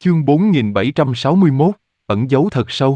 Chương 4761, ẩn dấu thật sâu.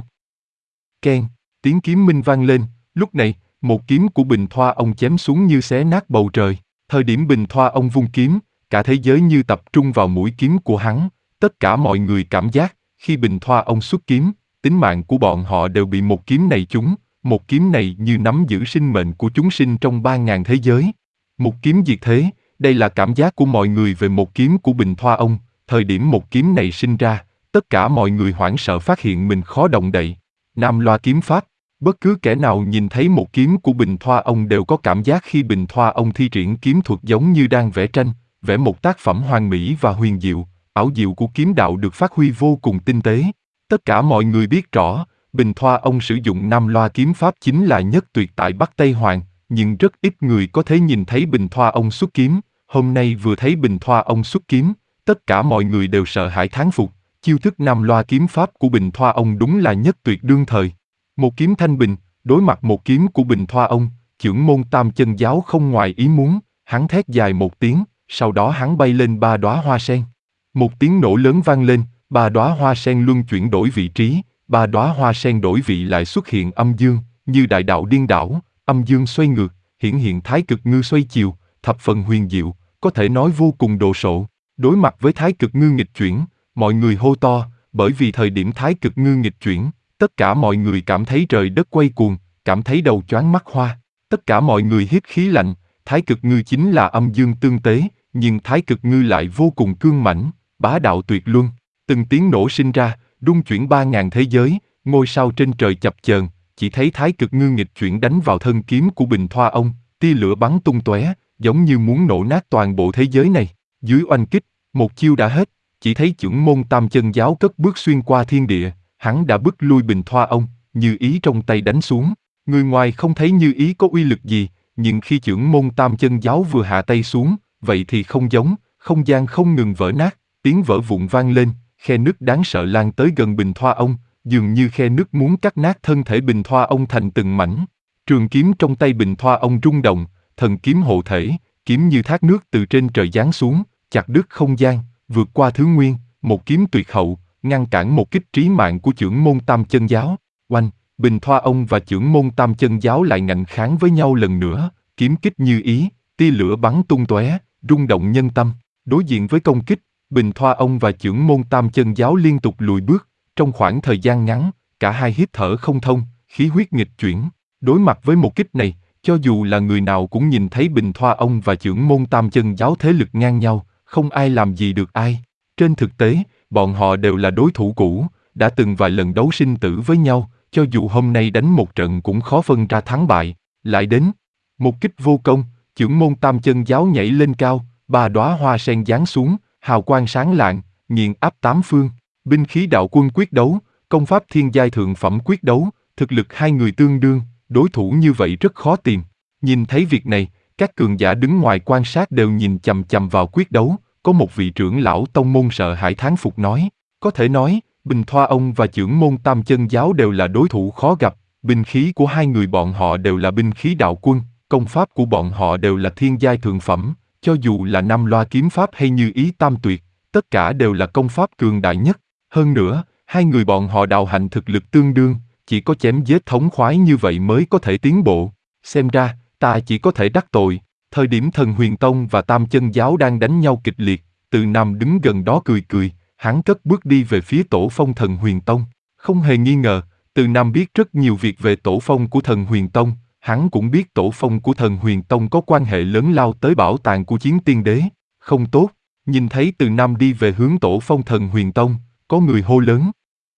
Keng, tiếng kiếm minh vang lên, lúc này, một kiếm của Bình Thoa ông chém xuống như xé nát bầu trời. Thời điểm Bình Thoa ông vung kiếm, cả thế giới như tập trung vào mũi kiếm của hắn. Tất cả mọi người cảm giác, khi Bình Thoa ông xuất kiếm, tính mạng của bọn họ đều bị một kiếm này trúng. Một kiếm này như nắm giữ sinh mệnh của chúng sinh trong 3.000 thế giới. Một kiếm diệt thế, đây là cảm giác của mọi người về một kiếm của Bình Thoa ông. Thời điểm một kiếm này sinh ra, tất cả mọi người hoảng sợ phát hiện mình khó động đậy. Nam Loa kiếm pháp, bất cứ kẻ nào nhìn thấy một kiếm của Bình Thoa ông đều có cảm giác khi Bình Thoa ông thi triển kiếm thuật giống như đang vẽ tranh, vẽ một tác phẩm hoàn mỹ và huyền diệu, ảo diệu của kiếm đạo được phát huy vô cùng tinh tế. Tất cả mọi người biết rõ, Bình Thoa ông sử dụng Nam Loa kiếm pháp chính là nhất tuyệt tại Bắc Tây Hoàng, nhưng rất ít người có thể nhìn thấy Bình Thoa ông xuất kiếm. Hôm nay vừa thấy Bình Thoa ông xuất kiếm, tất cả mọi người đều sợ hãi thán phục, chiêu thức Nam Loa kiếm pháp của Bình Thoa ông đúng là nhất tuyệt đương thời. Một kiếm thanh bình, đối mặt một kiếm của Bình Thoa ông, chưởng môn Tam Chân Giáo không ngoài ý muốn, hắn thét dài một tiếng, sau đó hắn bay lên 3 đóa hoa sen. Một tiếng nổ lớn vang lên, 3 đóa hoa sen luân chuyển đổi vị trí, 3 đóa hoa sen đổi vị lại xuất hiện âm dương, như đại đạo điên đảo, âm dương xoay ngược, hiển hiện thái cực ngư xoay chiều, thập phần huyền diệu, có thể nói vô cùng đồ sộ. Đối mặt với thái cực ngư nghịch chuyển, mọi người hô to, bởi vì thời điểm thái cực ngư nghịch chuyển, tất cả mọi người cảm thấy trời đất quay cuồng, cảm thấy đầu choáng mắt hoa. Tất cả mọi người hít khí lạnh, thái cực ngư chính là âm dương tương tế, nhưng thái cực ngư lại vô cùng cương mãnh, bá đạo tuyệt luân. Từng tiếng nổ sinh ra, rung chuyển 3.000 thế giới, ngôi sao trên trời chập chờn, chỉ thấy thái cực ngư nghịch chuyển đánh vào thân kiếm của Bình Thoa ông, tia lửa bắn tung tóe, giống như muốn nổ nát toàn bộ thế giới này. Dưới oanh kích, một chiêu đã hết, chỉ thấy chưởng môn Tam Chân Giáo cất bước xuyên qua thiên địa, hắn đã bức lui Bình Thoa ông, Như Ý trong tay đánh xuống. Người ngoài không thấy Như Ý có uy lực gì, nhưng khi chưởng môn Tam Chân Giáo vừa hạ tay xuống, vậy thì không giống, không gian không ngừng vỡ nát, tiếng vỡ vụn vang lên, khe nứt đáng sợ lan tới gần Bình Thoa ông, dường như khe nứt muốn cắt nát thân thể Bình Thoa ông thành từng mảnh. Trường kiếm trong tay Bình Thoa ông rung động, thần kiếm hộ thể, kiếm như thác nước từ trên trời giáng xuống, chặt đứt không gian, vượt qua thứ nguyên, một kiếm tuyệt hậu, ngăn cản một kích trí mạng của chưởng môn Tam Chân Giáo. Oanh, Bình Thoa ông và chưởng môn Tam Chân Giáo lại ngạnh kháng với nhau lần nữa, kiếm kích Như Ý, tia lửa bắn tung tóe, rung động nhân tâm. Đối diện với công kích, Bình Thoa ông và chưởng môn Tam Chân Giáo liên tục lùi bước, trong khoảng thời gian ngắn, cả hai hít thở không thông, khí huyết nghịch chuyển. Đối mặt với một kích này, cho dù là người nào cũng nhìn thấy Bình Thoa ông và chưởng môn Tam Chân Giáo thế lực ngang nhau, không ai làm gì được ai. Trên thực tế, bọn họ đều là đối thủ cũ, đã từng vài lần đấu sinh tử với nhau, cho dù hôm nay đánh một trận cũng khó phân ra thắng bại. Lại đến, một kích vô công, chưởng môn Tam Chân Giáo nhảy lên cao, 3 đóa hoa sen giáng xuống, hào quang sáng lạng, nghiền áp tám phương. Binh khí đạo quân quyết đấu, công pháp thiên giai thượng phẩm quyết đấu, thực lực hai người tương đương, đối thủ như vậy rất khó tìm. Nhìn thấy việc này, các cường giả đứng ngoài quan sát đều nhìn chằm chằm vào quyết đấu. Có một vị trưởng lão tông môn sợ hãi thán phục nói, có thể nói, Bình Thoa ông và chưởng môn Tam Chân Giáo đều là đối thủ khó gặp, binh khí của hai người bọn họ đều là binh khí đạo quân, công pháp của bọn họ đều là thiên giai thượng phẩm, cho dù là Nam Loa kiếm pháp hay Như Ý tam tuyệt, tất cả đều là công pháp cường đại nhất. Hơn nữa, hai người bọn họ đạo hạnh thực lực tương đương, chỉ có chém giết thống khoái như vậy mới có thể tiến bộ. Xem ra, ta chỉ có thể đắc tội. Thời điểm Thần Huyền Tông và Tam Chân Giáo đang đánh nhau kịch liệt, Từ Nam đứng gần đó cười cười, hắn cất bước đi về phía tổ phong Thần Huyền Tông. Không hề nghi ngờ, Từ Nam biết rất nhiều việc về tổ phong của Thần Huyền Tông, hắn cũng biết tổ phong của Thần Huyền Tông có quan hệ lớn lao tới bảo tàng của Chiến Tiên Đế. Không tốt, nhìn thấy Từ Nam đi về hướng tổ phong Thần Huyền Tông, có người hô lớn.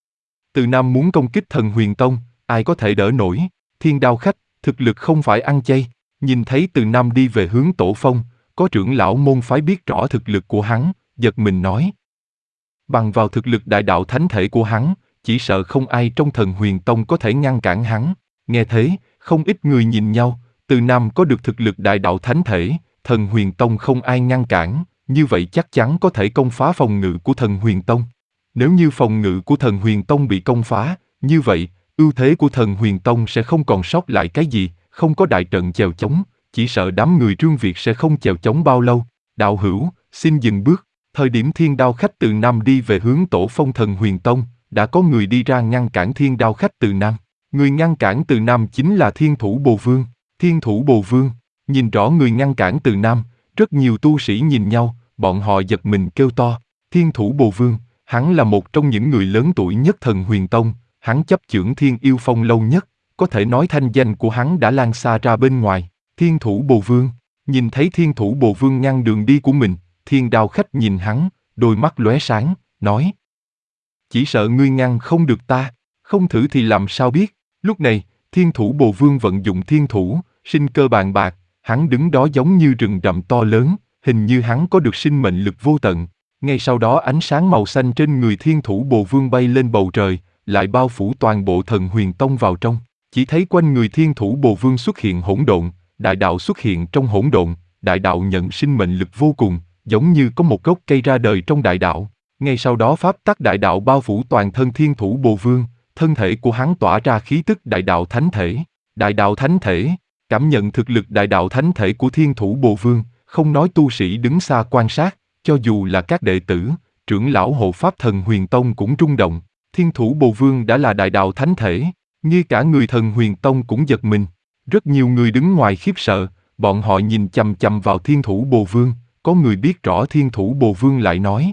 Từ Nam muốn công kích Thần Huyền Tông, ai có thể đỡ nổi, Thiên Đao khách, thực lực không phải ăn chay. Nhìn thấy Từ Nam đi về hướng tổ phong, có trưởng lão môn phái biết rõ thực lực của hắn, giật mình nói. Bằng vào thực lực đại đạo thánh thể của hắn, chỉ sợ không ai trong Thần Huyền Tông có thể ngăn cản hắn. Nghe thế, không ít người nhìn nhau, Từ Nam có được thực lực đại đạo thánh thể, Thần Huyền Tông không ai ngăn cản, như vậy chắc chắn có thể công phá phòng ngự của Thần Huyền Tông. Nếu như phòng ngự của Thần Huyền Tông bị công phá, như vậy, ưu thế của Thần Huyền Tông sẽ không còn sót lại cái gì. Không có đại trận chèo chống, chỉ sợ đám người Trương Việt sẽ không chèo chống bao lâu. Đạo hữu, xin dừng bước. Thời điểm Thiên Đao Khách từ Nam đi về hướng Tổ Phong Thần Huyền Tông, đã có người đi ra ngăn cản Thiên Đao Khách từ Nam. Người ngăn cản từ Nam chính là Thiên Thủ Bồ Vương. Thiên Thủ Bồ Vương, nhìn rõ người ngăn cản từ Nam, rất nhiều tu sĩ nhìn nhau, bọn họ giật mình kêu to. Thiên Thủ Bồ Vương, hắn là một trong những người lớn tuổi nhất Thần Huyền Tông, hắn chấp chưởng Thiên Yêu Phong lâu nhất, có thể nói thanh danh của hắn đã lan xa ra bên ngoài. Thiên Thủ Bồ Vương, nhìn thấy Thiên Thủ Bồ Vương ngăn đường đi của mình, Thiên Đao Khách nhìn hắn, đôi mắt lóe sáng, nói: chỉ sợ ngươi ngăn không được ta, không thử thì làm sao biết. Lúc này, Thiên Thủ Bồ Vương vận dụng thiên thủ, sinh cơ bàn bạc, hắn đứng đó giống như rừng rậm to lớn, hình như hắn có được sinh mệnh lực vô tận. Ngay sau đó ánh sáng màu xanh trên người Thiên Thủ Bồ Vương bay lên bầu trời, lại bao phủ toàn bộ Thần Huyền Tông vào trong. Chỉ thấy quanh người Thiên Thủ Bồ Vương xuất hiện hỗn độn, đại đạo xuất hiện trong hỗn độn, đại đạo nhận sinh mệnh lực vô cùng, giống như có một gốc cây ra đời trong đại đạo. Ngay sau đó pháp tắc đại đạo bao phủ toàn thân Thiên Thủ Bồ Vương, thân thể của hắn tỏa ra khí tức đại đạo thánh thể. Đại đạo thánh thể, cảm nhận thực lực đại đạo thánh thể của Thiên Thủ Bồ Vương, không nói tu sĩ đứng xa quan sát, cho dù là các đệ tử, trưởng lão hộ pháp Thần Huyền Tông cũng rung động. Thiên Thủ Bồ Vương đã là đại đạo thánh thể, ngay cả người Thần Huyền Tông cũng giật mình. Rất nhiều người đứng ngoài khiếp sợ, bọn họ nhìn chằm chằm vào Thiên Thủ Bồ Vương, có người biết rõ Thiên Thủ Bồ Vương lại nói: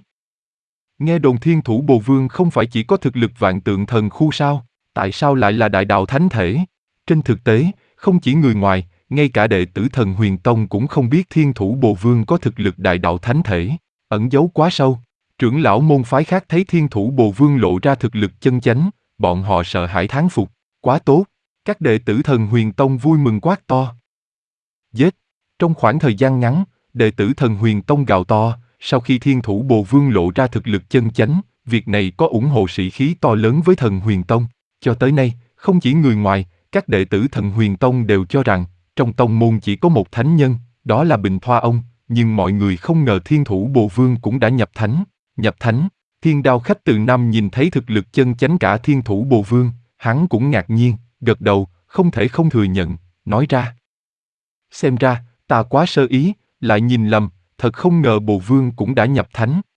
nghe đồn Thiên Thủ Bồ Vương không phải chỉ có thực lực vạn tượng thần khu sao, tại sao lại là đại đạo thánh thể? Trên thực tế, không chỉ người ngoài, ngay cả đệ tử Thần Huyền Tông cũng không biết Thiên Thủ Bồ Vương có thực lực đại đạo thánh thể, ẩn giấu quá sâu. Trưởng lão môn phái khác thấy Thiên Thủ Bồ Vương lộ ra thực lực chân chánh, bọn họ sợ hãi thán phục, quá tốt. Các đệ tử Thần Huyền Tông vui mừng quát to: giết! Trong khoảng thời gian ngắn, đệ tử Thần Huyền Tông gào to. Sau khi Thiên Thủ Bồ Vương lộ ra thực lực chân chánh, việc này có ủng hộ sĩ khí to lớn với Thần Huyền Tông. Cho tới nay, không chỉ người ngoài, các đệ tử Thần Huyền Tông đều cho rằng, trong tông môn chỉ có một thánh nhân, đó là Bình Thoa Ông, nhưng mọi người không ngờ Thiên Thủ Bồ Vương cũng đã nhập thánh. Nhập thánh, Thiên Đao Khách từ Nam nhìn thấy thực lực chân chánh cả Thiên Thủ Bồ Vương, hắn cũng ngạc nhiên, gật đầu, không thể không thừa nhận, nói ra: xem ra, ta quá sơ ý, lại nhìn lầm, thật không ngờ Bồ Vương cũng đã nhập thánh.